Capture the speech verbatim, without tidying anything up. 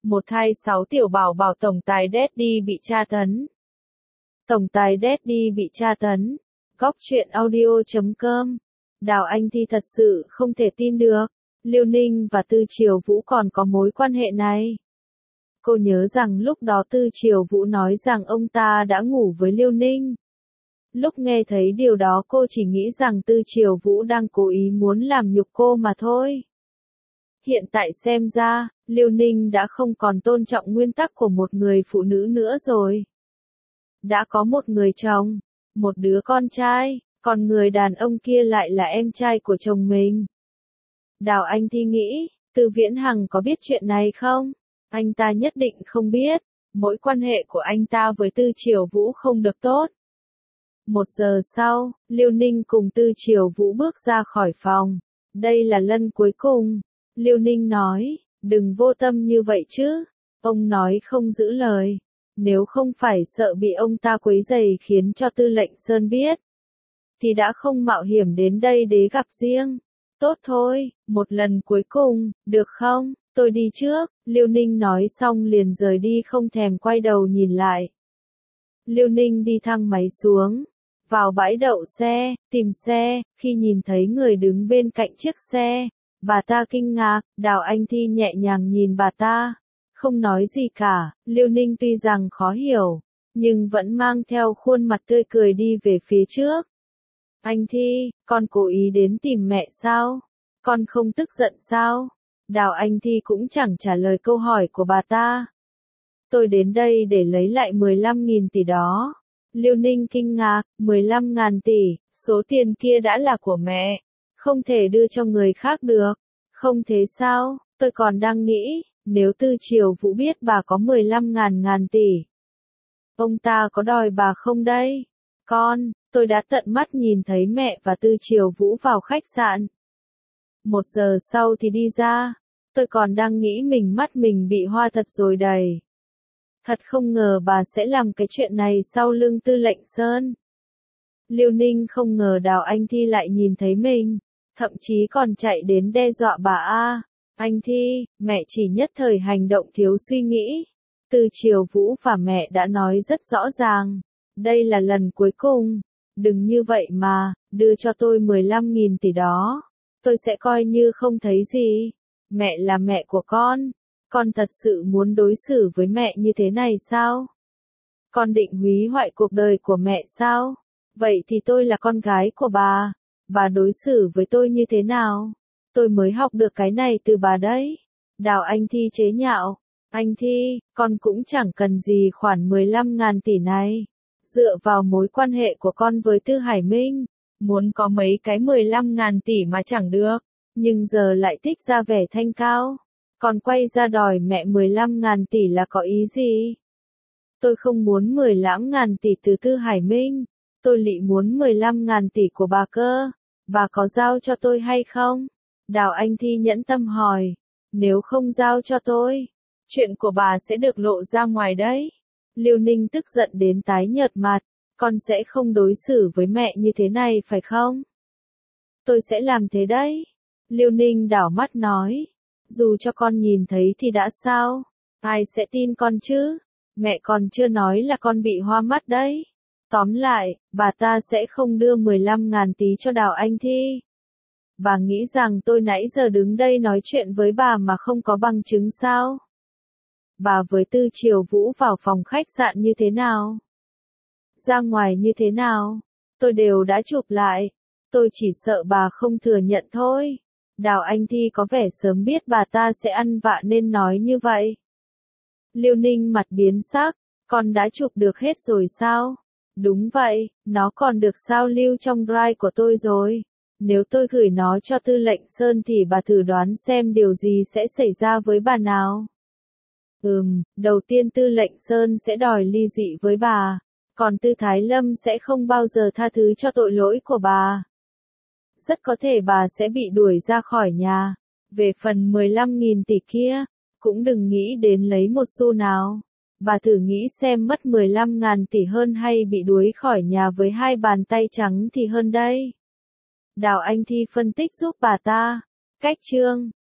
Một thai sáu tiểu bảo bảo tổng tài Daddy bị tra tấn. Tổng tài Daddy bị tra tấn. Góc truyện audio chấm com. Đào Anh Thi thật sự không thể tin được, Liêu Ninh và Tư Triều Vũ còn có mối quan hệ này. Cô nhớ rằng lúc đó Tư Triều Vũ nói rằng ông ta đã ngủ với Liêu Ninh. Lúc nghe thấy điều đó cô chỉ nghĩ rằng Tư Triều Vũ đang cố ý muốn làm nhục cô mà thôi. Hiện tại xem ra, Liêu Ninh đã không còn tôn trọng nguyên tắc của một người phụ nữ nữa rồi. Đã có một người chồng, một đứa con trai, còn người đàn ông kia lại là em trai của chồng mình. Đào Anh Thi nghĩ, Tư Viễn Hằng có biết chuyện này không? Anh ta nhất định không biết, mối quan hệ của anh ta với Tư Triều Vũ không được tốt. Một giờ sau, Liêu Ninh cùng Tư Triều Vũ bước ra khỏi phòng. Đây là lần cuối cùng. Liêu Ninh nói, đừng vô tâm như vậy chứ. Ông nói không giữ lời. Nếu không phải sợ bị ông ta quấy rầy khiến cho Tư lệnh Sơn biết, thì đã không mạo hiểm đến đây để gặp riêng. Tốt thôi, một lần cuối cùng, được không? Tôi đi trước. Liêu Ninh nói xong liền rời đi không thèm quay đầu nhìn lại. Liêu Ninh đi thang máy xuống, vào bãi đậu xe, tìm xe, khi nhìn thấy người đứng bên cạnh chiếc xe, bà ta kinh ngạc. Đào Anh Thi nhẹ nhàng nhìn bà ta, không nói gì cả. Liêu Ninh tuy rằng khó hiểu, nhưng vẫn mang theo khuôn mặt tươi cười đi về phía trước. Anh Thi, con cố ý đến tìm mẹ sao? Con không tức giận sao? Đào Anh Thi cũng chẳng trả lời câu hỏi của bà ta. Tôi đến đây để lấy lại mười lăm nghìn tỷ đó. Liêu Ninh kinh ngạc, mười lăm nghìn tỷ, số tiền kia đã là của mẹ, không thể đưa cho người khác được. Không thế sao? Tôi còn đang nghĩ, nếu Tư Triều Vũ biết bà có mười lăm nghìn ngàn tỷ, ông ta có đòi bà không đây? Con, tôi đã tận mắt nhìn thấy mẹ và Tư Triều Vũ vào khách sạn. Một giờ sau thì đi ra, tôi còn đang nghĩ mình mắt mình bị hoa thật rồi đầy. Thật không ngờ bà sẽ làm cái chuyện này sau lưng Tư lệnh Sơn. Liêu Ninh không ngờ Đào Anh Thi lại nhìn thấy mình, thậm chí còn chạy đến đe dọa bà a. Anh Thi, mẹ chỉ nhất thời hành động thiếu suy nghĩ. Tư Triều Vũ và mẹ đã nói rất rõ ràng, đây là lần cuối cùng, đừng như vậy mà, đưa cho tôi mười lăm nghìn tỷ đó, tôi sẽ coi như không thấy gì. Mẹ là mẹ của con, con thật sự muốn đối xử với mẹ như thế này sao? Con định hủy hoại cuộc đời của mẹ sao? Vậy thì tôi là con gái của bà, bà đối xử với tôi như thế nào? Tôi mới học được cái này từ bà đấy. Đào Anh Thi chế nhạo, anh Thi, con cũng chẳng cần gì khoản mười lăm nghìn tỷ này. Dựa vào mối quan hệ của con với Tư Hải Minh, muốn có mấy cái mười lăm nghìn tỷ mà chẳng được, nhưng giờ lại thích ra vẻ thanh cao. Còn quay ra đòi mẹ mười lăm nghìn tỷ là có ý gì? Tôi không muốn mười lăm nghìn tỷ từ Tư Hải Minh, tôi lị muốn mười lăm nghìn tỷ của bà cơ. Bà có giao cho tôi hay không? Đào Anh Thi nhẫn tâm hỏi. Nếu không giao cho tôi, chuyện của bà sẽ được lộ ra ngoài đấy. Liêu Ninh tức giận đến tái nhợt mặt. Con sẽ không đối xử với mẹ như thế này phải không? Tôi sẽ làm thế đấy. Liêu Ninh đảo mắt nói. Dù cho con nhìn thấy thì đã sao? Ai sẽ tin con chứ? Mẹ còn chưa nói là con bị hoa mắt đấy. Tóm lại, bà ta sẽ không đưa mười lăm nghìn tỷ cho Đào Anh Thi. Bà nghĩ rằng tôi nãy giờ đứng đây nói chuyện với bà mà không có bằng chứng sao? Bà với Tư Triều Vũ vào phòng khách sạn như thế nào? Ra ngoài như thế nào? Tôi đều đã chụp lại. Tôi chỉ sợ bà không thừa nhận thôi. Đào Anh Thi có vẻ sớm biết bà ta sẽ ăn vạ nên nói như vậy. Liêu Ninh mặt biến sắc, con đã chụp được hết rồi sao? Đúng vậy, nó còn được sao lưu trong drive của tôi rồi. Nếu tôi gửi nó cho Tư lệnh Sơn thì bà thử đoán xem điều gì sẽ xảy ra với bà nào. Ừm, đầu tiên Tư lệnh Sơn sẽ đòi ly dị với bà, còn Tư Thái Lâm sẽ không bao giờ tha thứ cho tội lỗi của bà. Rất có thể bà sẽ bị đuổi ra khỏi nhà. Về phần mười lăm nghìn tỷ kia, cũng đừng nghĩ đến lấy một xu nào. Bà thử nghĩ xem mất mười lăm nghìn tỷ hơn hay bị đuổi khỏi nhà với hai bàn tay trắng thì hơn đây. Đào Anh Thi phân tích giúp bà ta. Cách chương